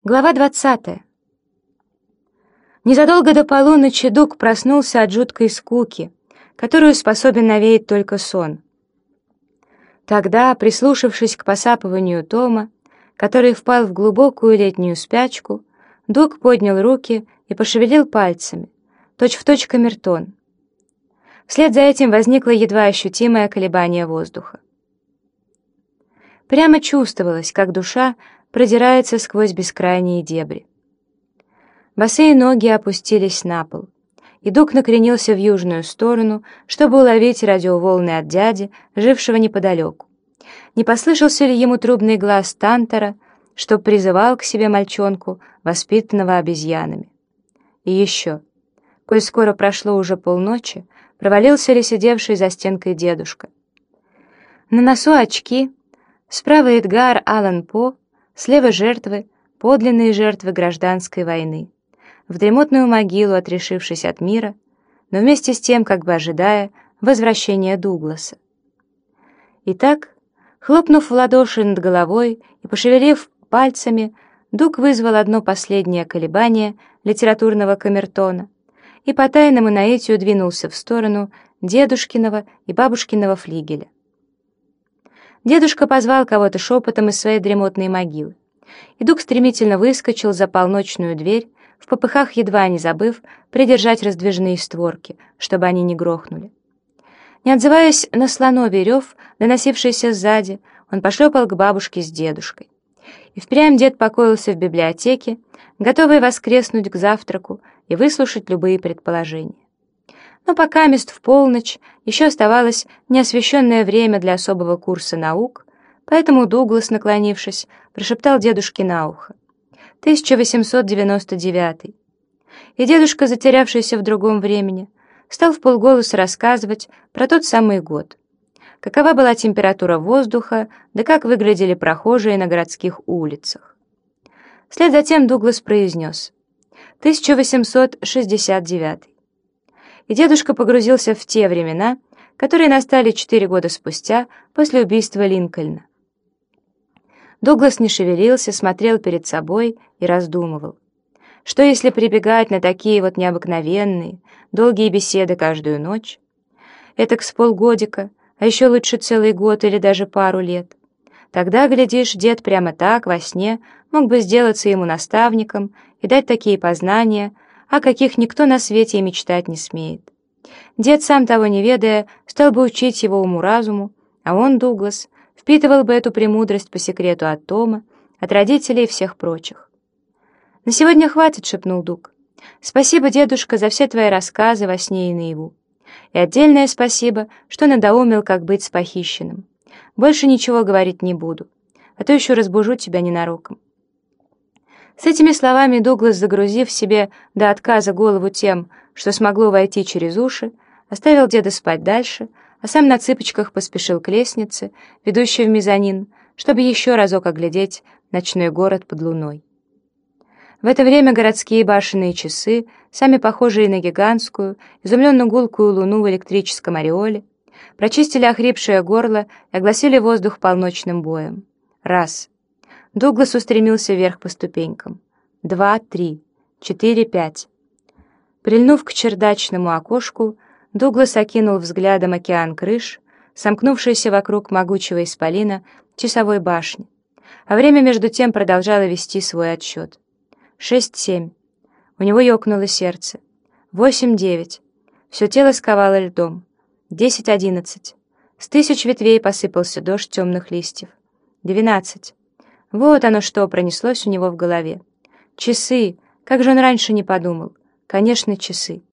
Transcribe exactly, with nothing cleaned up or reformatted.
Глава двадцатая. Незадолго до полуночи Дуг проснулся от жуткой скуки, которую способен навеять только сон. Тогда, прислушавшись к посапыванию Тома, который впал в глубокую летнюю спячку, Дуг поднял руки и пошевелил пальцами, точь-в-точь камертон. Вслед за этим возникло едва ощутимое колебание воздуха. Прямо чувствовалось, как душа продирается сквозь бескрайние дебри. Босые ноги опустились на пол, и Дуг накренился в южную сторону, чтобы уловить радиоволны от дяди, жившего неподалеку. Не послышался ли ему трубный глаз Тантора, что призывал к себе мальчонку, воспитанного обезьянами? И еще, коль скоро прошло уже полночи, провалился ли сидевший за стенкой дедушка? На носу очки, справа Эдгар Аллан По, слева жертвы, подлинные жертвы гражданской войны, в дремотную могилу, отрешившись от мира, но вместе с тем, как бы ожидая, возвращения Дугласа. Итак, хлопнув в ладоши над головой и пошевелив пальцами, Дуг вызвал одно последнее колебание литературного камертона и по тайному наитию двинулся в сторону дедушкиного и бабушкиного флигеля. Дедушка позвал кого-то шепотом из своей дремотной могилы, и Дуг стремительно выскочил за полночную дверь, в попыхах едва не забыв придержать раздвижные створки, чтобы они не грохнули. Не отзываясь на слоновий рев, доносившийся сзади, он пошлепал к бабушке с дедушкой. И впрямь дед покоился в библиотеке, готовый воскреснуть к завтраку и выслушать любые предположения. Но пока мест в полночь еще оставалось неосвещенное время для особого курса наук, поэтому Дуглас, наклонившись, прошептал дедушке на ухо: тысяча восемьсот девяносто девятый. И дедушка, затерявшийся в другом времени, стал вполголоса рассказывать про тот самый год. Какова была температура воздуха, да как выглядели прохожие на городских улицах. Вслед за тем Дуглас произнес: тысяча восемьсот шестьдесят девятый. И дедушка погрузился в те времена, которые настали четыре года спустя после убийства Линкольна. Дуглас не шевелился, смотрел перед собой и раздумывал. Что если прибегать на такие вот необыкновенные, долгие беседы каждую ночь? Этак с полгодика, а еще лучше целый год или даже пару лет. Тогда, глядишь, дед прямо так, во сне, мог бы сделаться ему наставником и дать такие познания, о каких никто на свете и мечтать не смеет. Дед, сам того не ведая, стал бы учить его уму-разуму, а он, Дуглас, впитывал бы эту премудрость по секрету от Тома, от родителей и всех прочих. «На сегодня хватит», — шепнул Дуг. «Спасибо, дедушка, за все твои рассказы во сне и наяву. И отдельное спасибо, что надоумил, как быть с похищенным. Больше ничего говорить не буду, а то еще разбужу тебя ненароком». С этими словами Дуглас, загрузив себе до отказа голову тем, что смогло войти через уши, оставил деда спать дальше, а сам на цыпочках поспешил к лестнице, ведущей в мезонин, чтобы еще разок оглядеть ночной город под луной. В это время городские башенные часы, сами похожие на гигантскую, изумленно гулкую луну в электрическом ореоле, прочистили охрипшее горло и огласили воздух полночным боем. Раз. Дуглас устремился вверх по ступенькам. Два, три, четыре, пять. Прильнув к чердачному окошку, Дуглас окинул взглядом океан крыш, сомкнувшийся вокруг могучего исполина часовой башни, а время между тем продолжало вести свой отсчет. Шесть-семь. У него ёкнуло сердце. Восемь-девять. Все тело сковало льдом. Десять-одиннадцать. С тысяч ветвей посыпался дождь темных листьев. Двенадцать. Вот оно что пронеслось у него в голове. Часы! Как же он раньше не подумал? Конечно, часы.